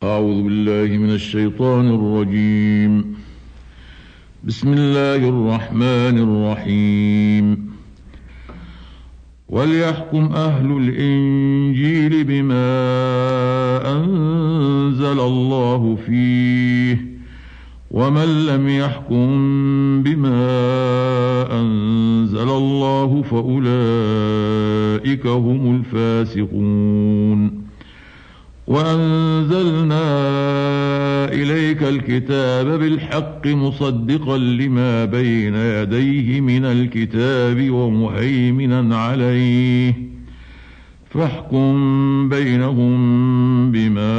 أعوذ بالله من الشيطان الرجيم. بسم الله الرحمن الرحيم. وليحكم أهل الإنجيل بما أنزل الله فيه، ومن لم يحكم بما أنزل الله فأولئك هم الفاسقون. وأنزلنا إليك الكتاب بالحق مصدقا لما بين يديه من الكتاب ومهيمنا عليه، فاحكم بينهم بما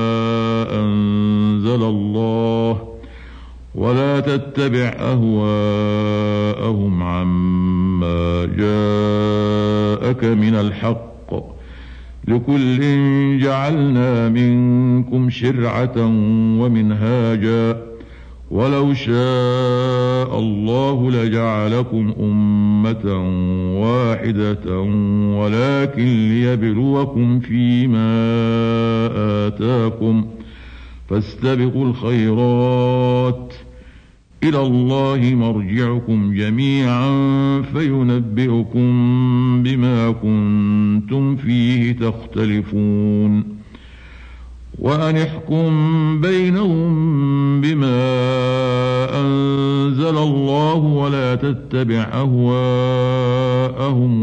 أنزل الله، ولا تتبع أهواءهم عما جاءك من الحق، لكل جعلنا منكم شرعة ومنهاجا، ولو شاء الله لجعلكم أمة واحدة ولكن ليبلوكم فيما آتاكم، فاستبقوا الخيرات، إلى الله مرجعكم جميعا فينبئكم بما كنتم فيه تختلفون. وأن احكم بينهم بما أنزل الله، ولا تتبع أهواءهم،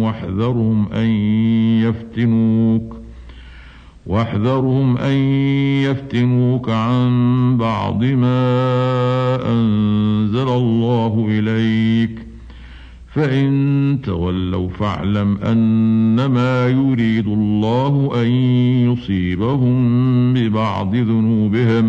واحذرهم أن يفتنوك عن بعض ما أنزل الله إليك، فإن تولوا فاعلم أنما يريد الله أن يصيبهم ببعض ذنوبهم،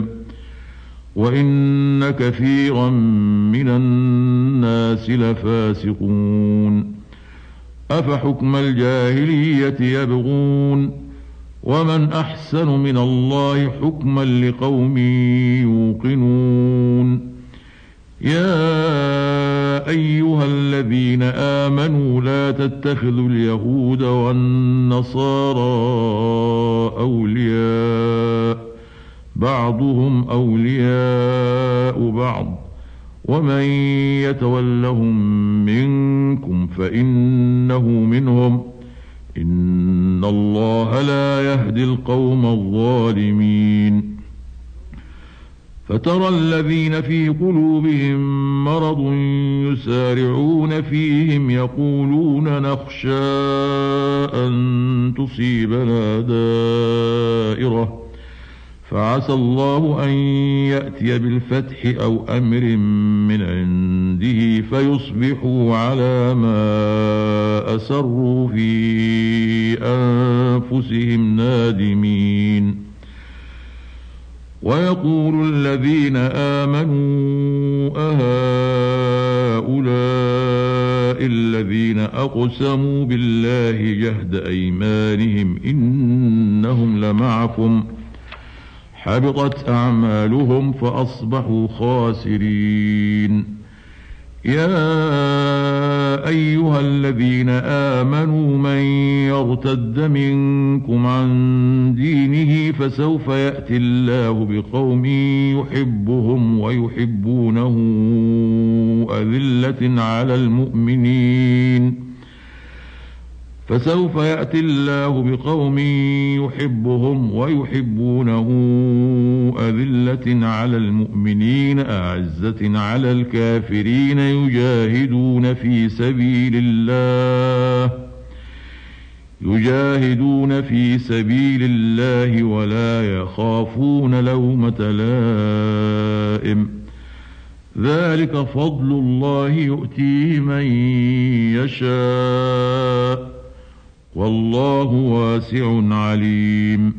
وإن كثيرا من الناس لفاسقون. أفحكم الجاهلية يبغون، ومن أحسن من الله حكما لقوم يوقنون. يا أيها الذين آمنوا لا تتخذوا اليهود والنصارى أولياء، بعضهم أولياء بعض، ومن يتولهم منكم فإنه منهم، إن الله لا يهدي القوم الظالمين. فترى الذين في قلوبهم مرض يسارعون فيهم يقولون نخشى أن تصيبنا دائرة، فعسى الله أن يأتي بالفتح أو أمر من عنده فيصبحوا على ما أسروا في أنفسهم نادمين. ويقول الذين آمنوا أهؤلاء الذين أقسموا بالله جهد أيمانهم إنهم لمعكم، حبطت أعمالهم فأصبحوا خاسرين. يا أيها الذين آمنوا من يرتد منكم عن دينه فسوف يأتي الله بقوم يحبهم ويحبونه أذلة على المؤمنين، فسوف يأتي الله بقوم يحبهم ويحبونه أذلة على المؤمنين أعزة على الكافرين يجاهدون في سبيل الله ولا يخافون لومة لائم، ذلك فضل الله يؤتيه من يشاء، والله واسع عليم.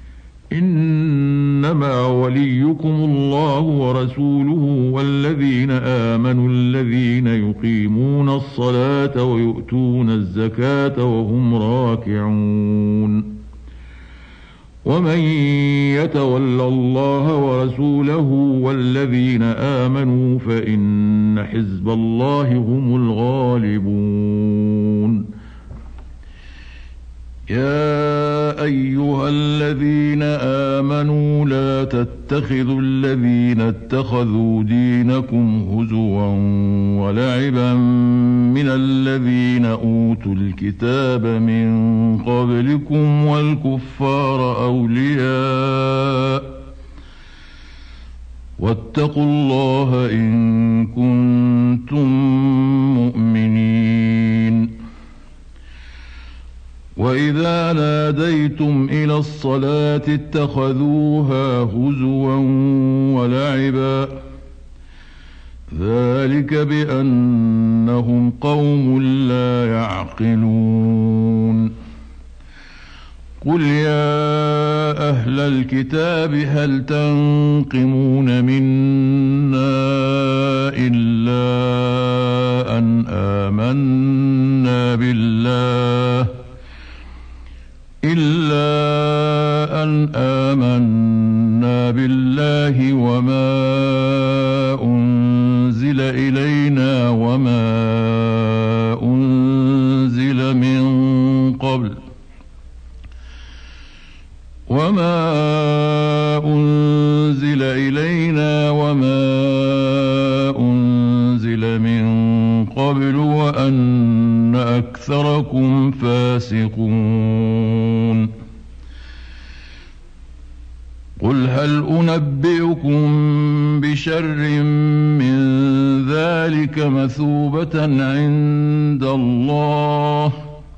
إنما وليكم الله ورسوله والذين آمنوا الذين يقيمون الصلاة ويؤتون الزكاة وهم راكعون. ومن يتول الله ورسوله والذين آمنوا فإن حزب الله هم الغالبون. يا أيها الذين آمنوا لا تتخذوا الذين اتخذوا دينكم هزوا ولعبا من الذين أوتوا الكتاب من قبلكم والكفار أولياء واتقوا الله إن كنتم مؤمنين. وإذا ناديتم إلى الصلاة اتخذوها هزوا ولعبا ذلك بأنهم قوم لا يعقلون. قل يا أهل الكتاب هل تنقمون منا إلا أن آمنا بالله وما أنزل إلينا وما أنزل من قبل وأن أكثركم فاسقون. قل هل أنبئكم بشر من ذلك مثوبة عند الله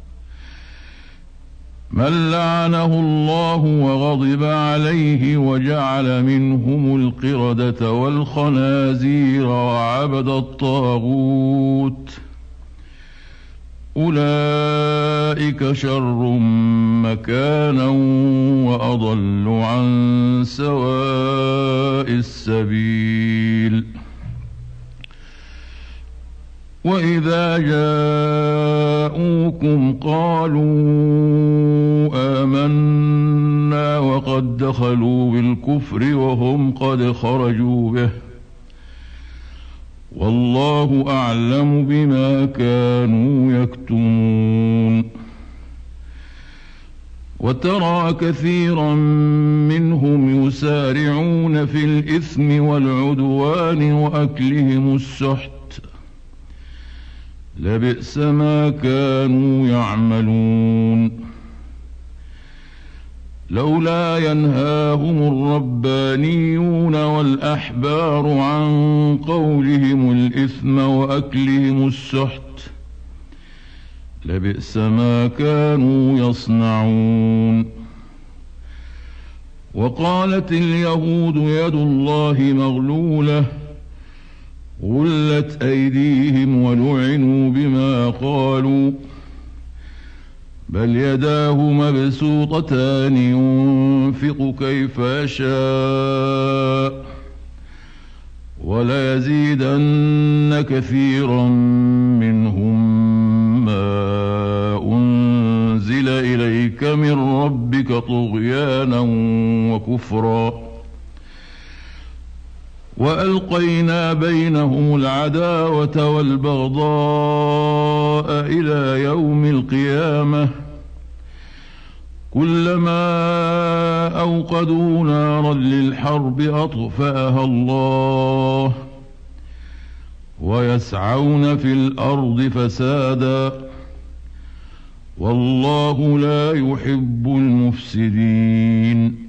من لعنه الله وغضب عليه وجعل منهم القردة والخنازير وعبد الطاغوت أولئك شر مكانا وأضل عن سواء السبيل. وإذا جاءوكم قالوا آمنا وقد دخلوا بالكفر وهم قد خرجوا به والله أعلم بما كانوا يكتمون. وترى كثيرا منهم يسارعون في الإثم والعدوان وأكلهم السحت لبئس ما كانوا يعملون. لولا ينهاهم الربانيون والأحبار عن قولهم الإثم وأكلهم السحت لبئس ما كانوا يصنعون. وقالت اليهود يد الله مغلولة غلت أيديهم ولعنوا بما قالوا بل يداه مبسوطتان ينفق كيف يشاء وليزيدن كثيرا منهم ما أنزل إليك من ربك طغيانا وكفرا وألقينا بينهم العداوة والبغضاء إلى يوم القيامة كلما أوقدوا نارا للحرب أطفأها الله ويسعون في الأرض فسادا والله لا يحب المفسدين.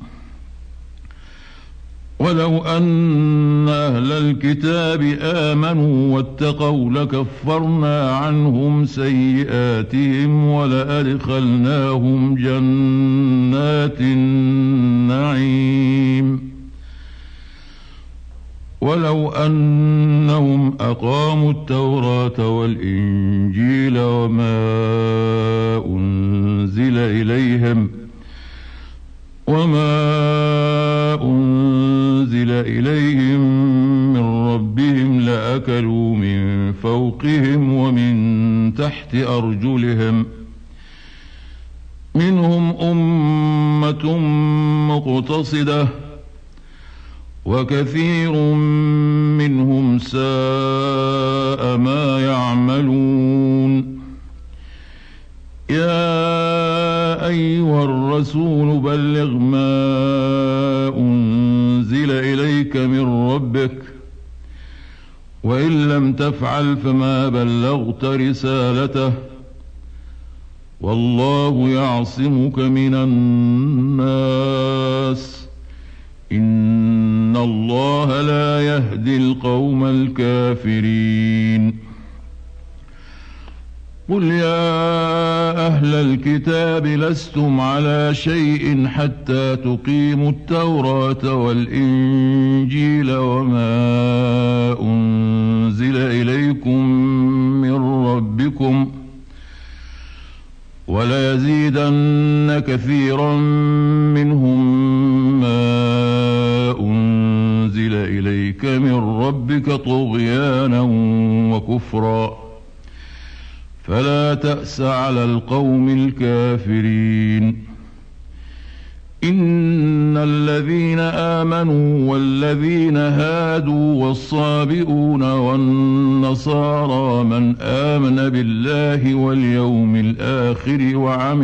ولو أن أهل الكتاب آمنوا واتقوا لكفرنا عنهم سيئاتهم ولأدخلناهم جنات النعيم ولو أنهم أقاموا التوراة والإنجيل وما أنزل إليهم من ربهم لأكلوا من فوقهم ومن تحت أرجلهم منهم أمة مقتصدة وكثير منهم ساء ما يعملون. يا أيها الرسول بلغ ما أنزل إليك من ربك وإن لم تفعل فما بلغت رسالته والله يعصمك من الناس إن الله لا يهدي القوم الكافرين قل يا أهل الكتاب لستم على شيء حتى تقيموا التوراة والإنجيل وما أنزل إليكم من ربكم وليزيدن كثيرا منهم ما أنزل إليك من ربك طغيانا وكفرا فلا تأس على القوم الكافرين إن الذين آمنوا والذين هادوا والصابئون والنصارى من آمن بالله واليوم الآخر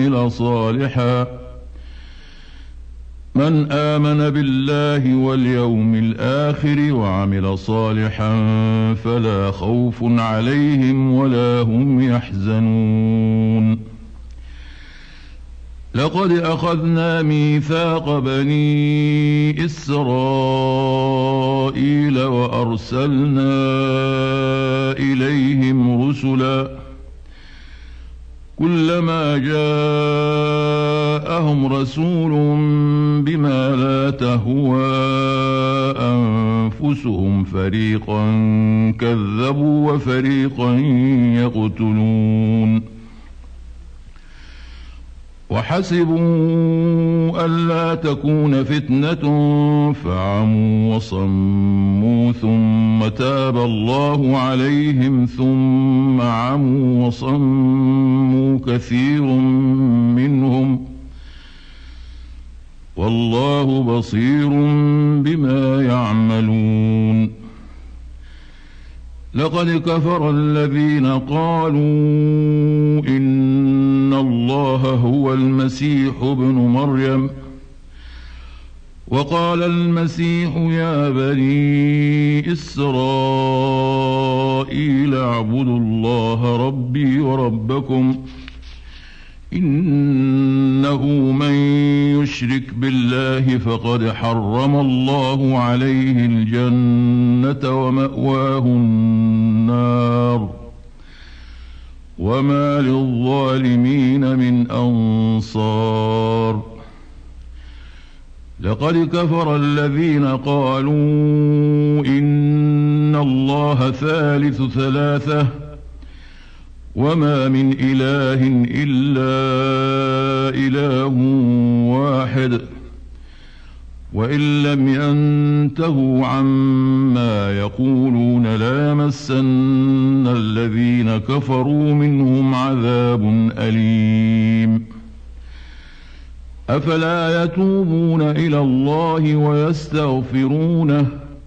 وعمل صالحا فلا خوف عليهم ولا هم يحزنون لقد أخذنا ميثاق بني إسرائيل وأرسلنا إليهم رسلا كلما جاءهم رسول بما لا تهوى أنفسهم فريقا كذبوا وفريقا يقتلون وحسبوا ألا تكون فتنة فعموا وصموا ثم تاب الله عليهم ثم عموا وصموا كثير منهم والله بصير بما يعملون لقد كفر الذين قالوا إن الله هو المسيح ابن مريم وقال المسيح يا بني إسرائيل اعبدوا الله ربي وربكم إنه من يشرك بالله فقد حرم الله عليه الجنة ومأواه النار وما للظالمين من أنصار لقد كفر الذين قالوا إن الله ثالث ثلاثة وما من إله إلا إله واحد وإن لم ينتهوا عما يقولون ليمسن الذين كفروا منهم عذاب أليم أفلا يتوبون إلى الله ويستغفرونه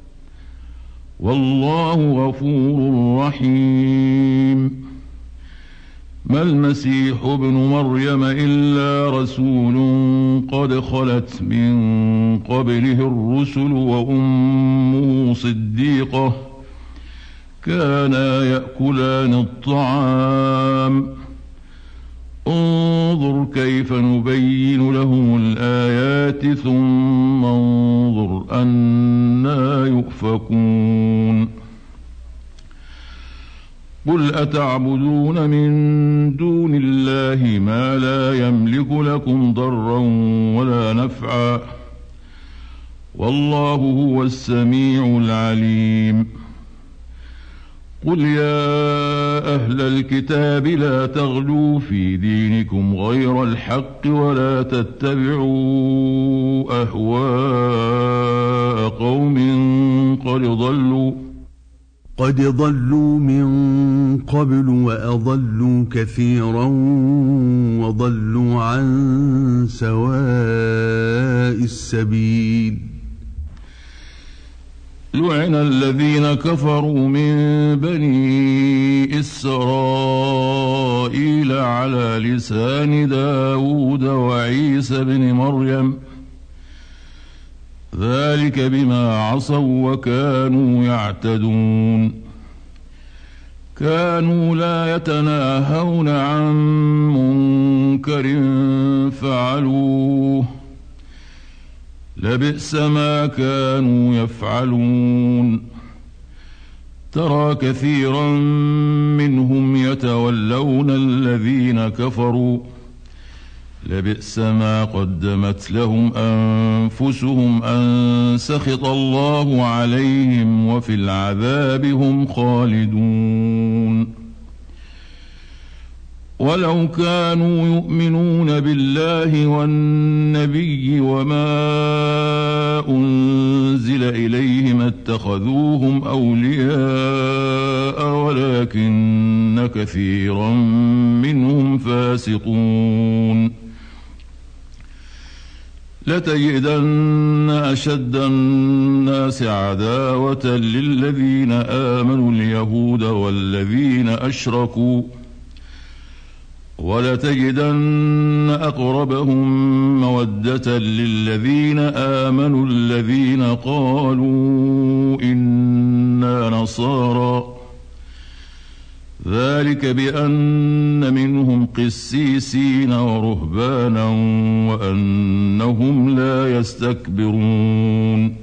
والله غفور رحيم ما المسيح ابن مريم إلا رسول قد خلت من قبله الرسل وأمه صديقة كانا يأكلان الطعام انظر كيف نبين لهم الآيات ثم انظر أنى يؤفكون قل أتعبدون من دون الله ما لا يملك لكم ضرا ولا نفعا والله هو السميع العليم قل يا أهل الكتاب لا تغلوا في دينكم غير الحق ولا تتبعوا أهواء قوم قد ضلوا من قبل وأضلوا كثيرا وضلوا عن سواء السبيل لعن الذين كفروا من بني إسرائيل على لسان داود وعيسى بن مريم ذلك بما عصوا وكانوا يعتدون كانوا لا يتناهون عن منكر فعلوه لبئس ما كانوا يفعلون ترى كثيرا منهم يتولون الذين كفروا لبئس ما قدمت لهم أنفسهم أن سخط الله عليهم وفي العذاب هم خالدون ولو كانوا يؤمنون بالله والنبي وما أنزل إليهم اتخذوهم أولياء ولكن كثيرا منهم فاسقون لتجدن أشد الناس عداوة للذين آمنوا اليهود والذين أشركوا ولتجدن أقربهم مودة للذين آمنوا الذين قالوا إنا نصارى ذلك بأن منهم قسيسين ورهبانا وأنهم لا يستكبرون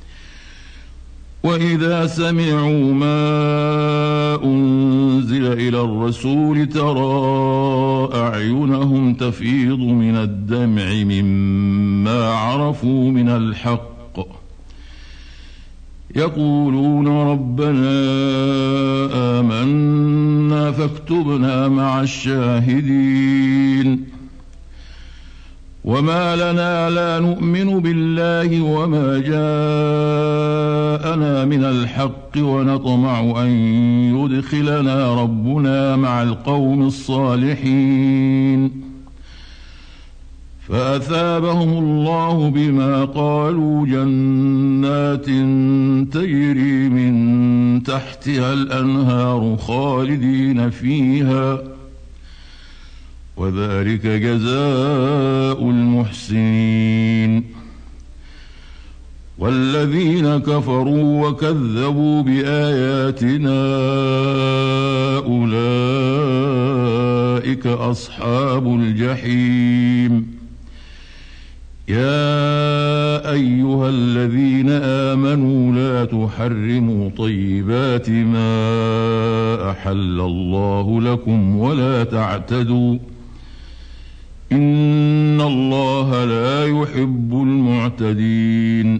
وإذا سمعوا ما أنزل إلى الرسول ترى أعينهم تفيض من الدمع مما عرفوا من الحق يقولون ربنا آمنا فاكتبنا مع الشاهدين وما لنا لا نؤمن بالله وما جاءنا من الحق ونطمع أن يدخلنا ربنا مع القوم الصالحين فأثابهم الله بما قالوا جنات تجري من تحتها الأنهار خالدين فيها وذلك جزاء المحسنين والذين كفروا وكذبوا بآياتنا أولئك أصحاب الجحيم يا أيها الذين آمنوا لا تحرموا طيبات ما أحل الله لكم ولا تعتدوا إن الله لا يحب المعتدين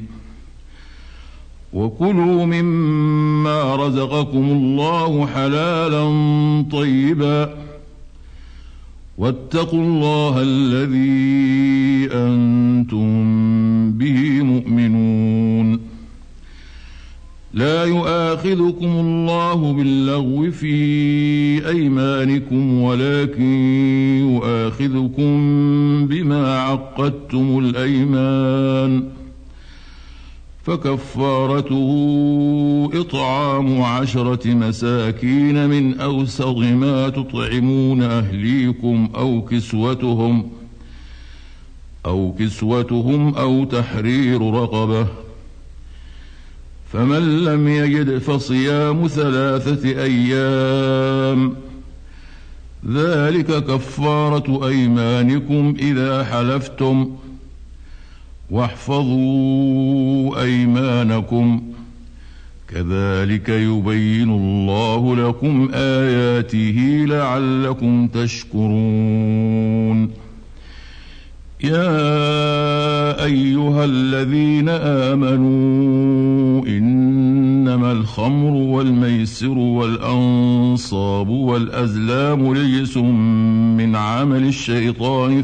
وكلوا مما رزقكم الله حلالا طيبا واتقوا الله الذي أنتم به مؤمنون لا يؤاخذكم الله باللغو في أيمانكم ولكن يؤاخذكم بما عقدتم الأيمان فكفارته إطعام 10 مساكين من أوسط ما تطعمون أهليكم أو كسوتهم أو تحرير رقبة فمن لم يجد فصيام 3 أيام ذلك كفارة أيمانكم إذا حلفتم واحفظوا أيمانكم كذلك يبين الله لكم آياته لعلكم تشكرون يا أيها الذين آمنوا إنما الخمر والميسر والأنصاب والأزلام رجس من عمل الشيطان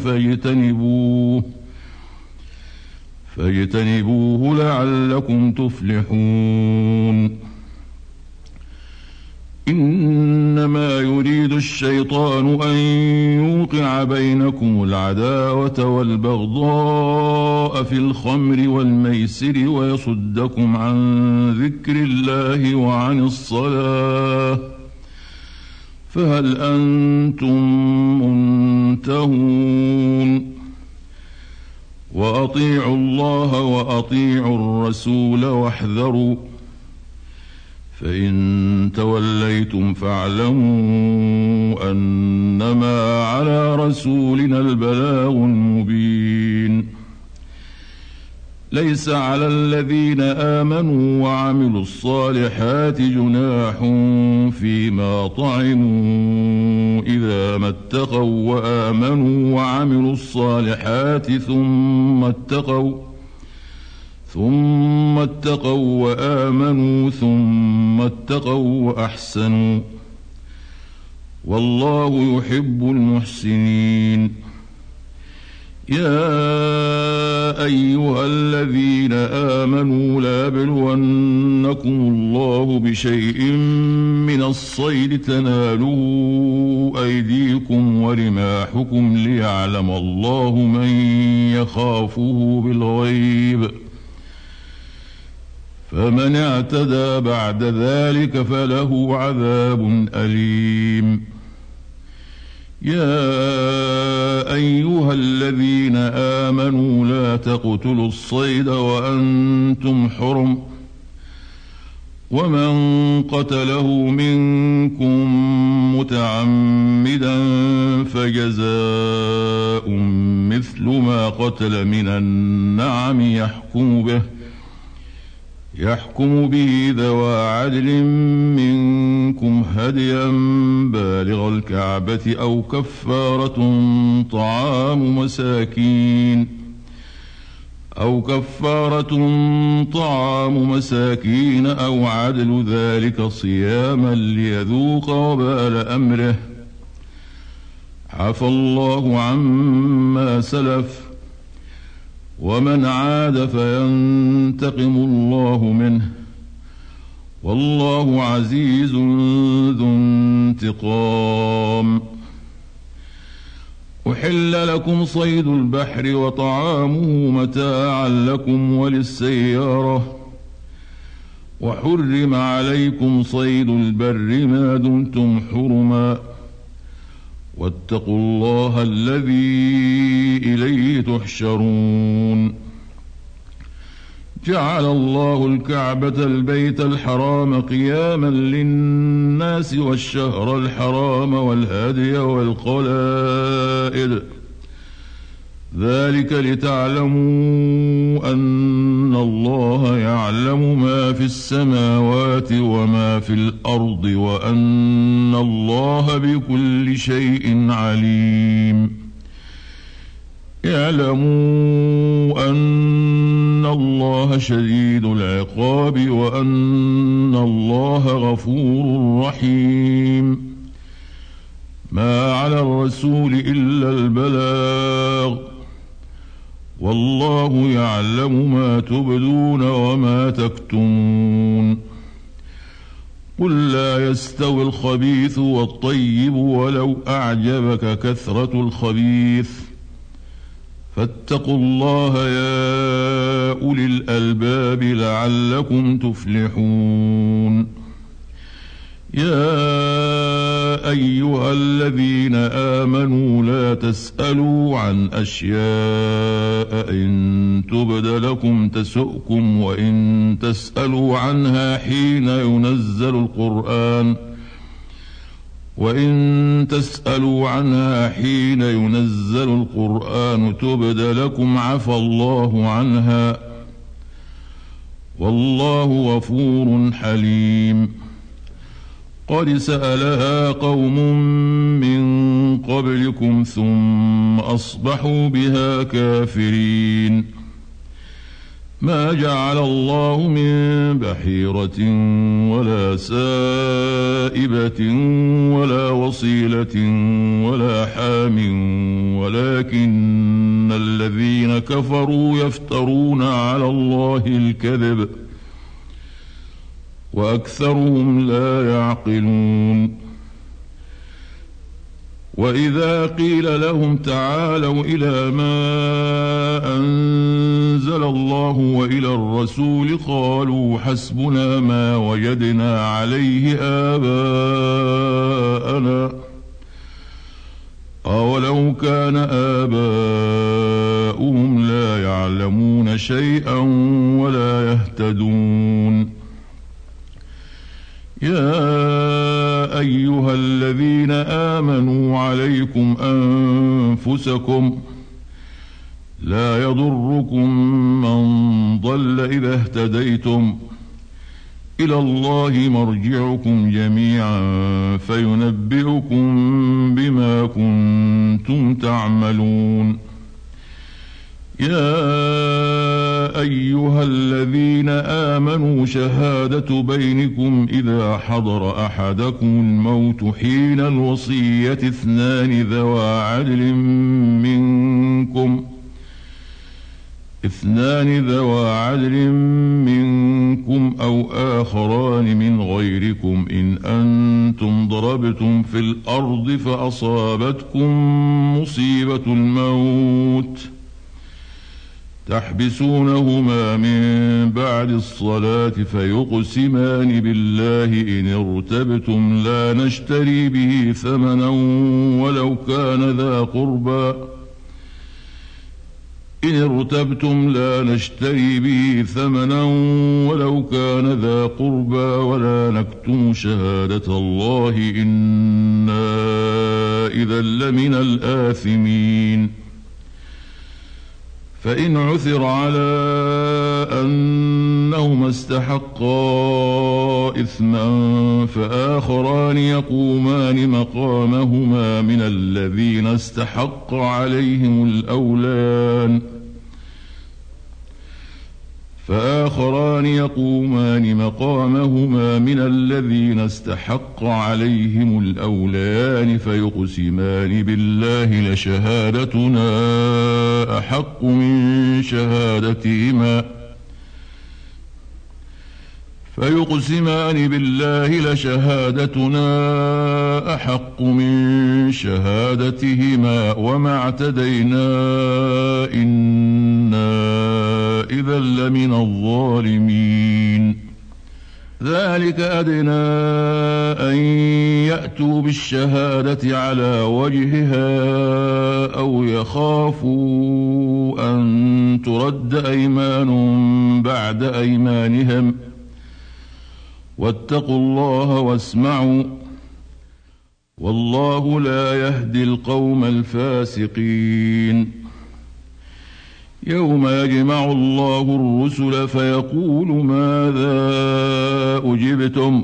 فاجتنبوه لعلكم تفلحون إنما يريد الشيطان أن يوقع بينكم العداوة والبغضاء في الخمر والميسر ويصدكم عن ذكر الله وعن الصلاة فهل أنتم منتهون وأطيعوا الله وأطيعوا الرسول واحذروا فإن توليتم فاعلموا أنما على رسولنا البلاغ المبين ليس على الذين آمنوا وعملوا الصالحات جناح فيما طعموا إذا ما اتقوا وآمنوا وعملوا الصالحات ثم اتقوا وآمنوا ثم اتقوا وأحسنوا والله يحب المحسنين يا أيها الذين آمنوا ليبلونكم الله بشيء من الصيد تناله أيديكم ورماحكم ليعلم الله من يخافه بالغيب فمن اعتدى بعد ذلك فله عذاب أليم يا أيها الذين آمنوا لا تقتلوا الصيد وأنتم حرم ومن قتله منكم متعمدا فجزاء مثل ما قتل من النعم يحكم به ذوى عدل منكم هديا بالغ الكعبة أو كفارة طعام مساكين أو عدل ذلك صياما ليذوق وبال أمره عفى الله عما سلف ومن عاد فينتقم الله منه والله عزيز ذو انتقام أحل لكم صيد البحر وطعامه متاعا لكم وللسيارة وحرم عليكم صيد البر ما دمتم حرما واتقوا الله الذي إليه تحشرون جعل الله الكعبة البيت الحرام قياما للناس والشهر الحرام والهدي والقلائد ذلك لتعلموا أن الله يعلم ما في السماوات وما في الأرض وأن الله بكل شيء عليم اعلموا أن الله شديد العقاب وأن الله غفور رحيم ما على الرسول إلا البلاغ والله يعلم ما تبدون وما تكتمون قل لا يستوي الخبيث والطيب ولو أعجبك كثرة الخبيث فاتقوا الله يا أولي الألباب لعلكم تفلحون يا أيها الذين آمنوا لا تسألوا عن أشياء إن تبد لكم تسؤكم وإن تسألوا عنها حين ينزل القرآن تبد لكم عفى الله عنها والله غفور حليم قد سألها قوم من قبلكم ثم أصبحوا بها كافرين ما جعل الله من بحيرة ولا سائبة ولا وصيلة ولا حام ولكن الذين كفروا يفترون على الله الكذب وأكثرهم لا يعقلون وإذا قيل لهم تعالوا إلى ما أنزل الله وإلى الرسول قالوا حسبنا ما وجدنا عليه آباءنا أولو كان آباؤهم لا يعلمون شيئا ولا يهتدون يا أيها الذين آمنوا عليكم أنفسكم لا يضركم من ضل إذا اهتديتم إلى الله مرجعكم جميعا فينبئكم بما كنتم تعملون يا أيها الذين آمنوا شهادة بينكم إذا حضر أحدكم الموت حين الوصية اثنان ذوى عدل منكم أو آخران من غيركم إن أنتم ضربتم في الأرض فأصابتكم مصيبة الموت تحبسونهما من بعد الصلاة فيقسمان بالله إن ارتبتم لا نشتري به ثمنا ولو كان ذا قربى ولا نكتم شهادة الله إنا إذا لمن الآثمين فإن عثر على أنهما استحقا إثما فآخران يقومان مقامهما من الذين استحق عليهم الأوليان فيقسمان بالله لشهادتنا أحق من شهادتهما وما اعتدينا إنا إذا لمن الظالمين ذلك أدنى أن يأتوا بالشهادة على وجهها أو يخافوا أن ترد أيمان بعد أيمانهم واتقوا الله واسمعوا والله لا يهدي القوم الفاسقين يوم يجمع الله الرسل فيقول ماذا أجبتم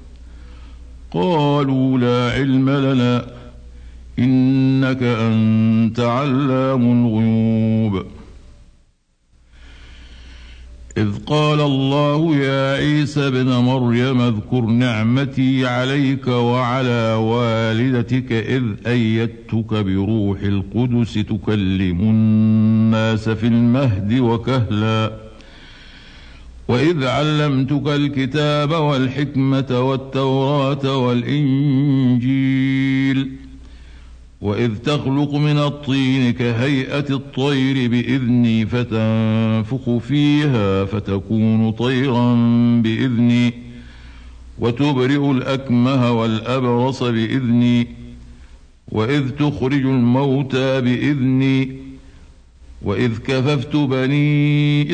قالوا لا علم لنا إنك أنت علام الغيوب إذ قال الله يا عيسى ابن مريم اذكر نعمتي عليك وعلى والدتك إذ أيدتك بروح القدس تكلم الناس في المهد وكهلا وإذ علمتك الكتاب والحكمة والتوراة والإنجيل وإذ تخلق من الطين كهيئة الطير بإذني فتنفخ فيها فتكون طيرا بإذني وتبرئ الأكمه والأبرص بإذني وإذ تخرج الموتى بإذني وإذ كففت بني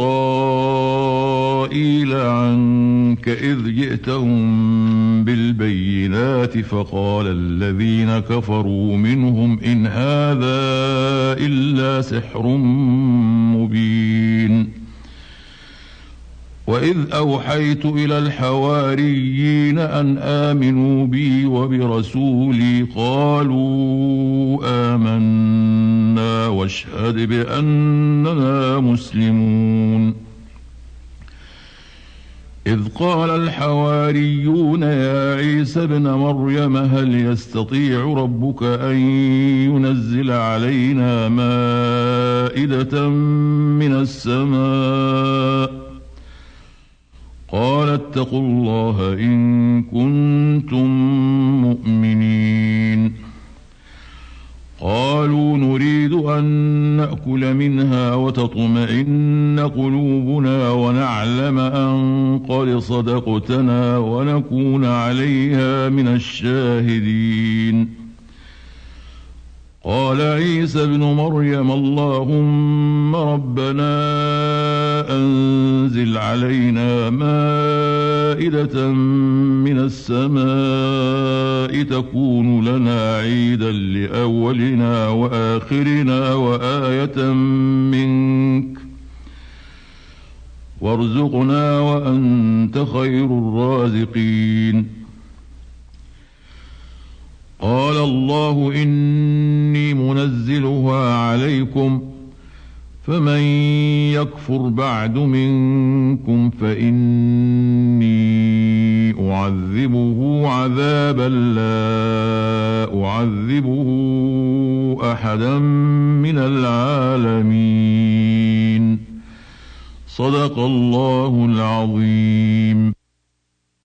إسرائيل عنك إذ جئتهم بالبينات فقال الذين كفروا منهم إن هذا إلا سحر مبين وإذ أوحيت إلى الحواريين أن آمنوا بي وبرسولي قالوا آمنا واشهد بأننا مسلمون إذ قال الحواريون يا عيسى ابن مريم هل يستطيع ربك أن ينزل علينا مائدة من السماء قال اتقوا الله إن كنتم مؤمنين أن نأكل منها وتطمئن قلوبنا ونعلم أن قد صدقتنا ونكون عليها من الشاهدين. قال عيسى ابن مريم اللهم ربنا أنزل علينا مائدة من السماء تكون لنا عيدا لأولنا وآخرنا وآية منك وارزقنا وأنت خير الرازقين. قال الله إني منزلها عليكم فمن يكفر بعد منكم فإني أعذبه عذابا لا أعذبه أحدا من العالمين. صدق الله العظيم.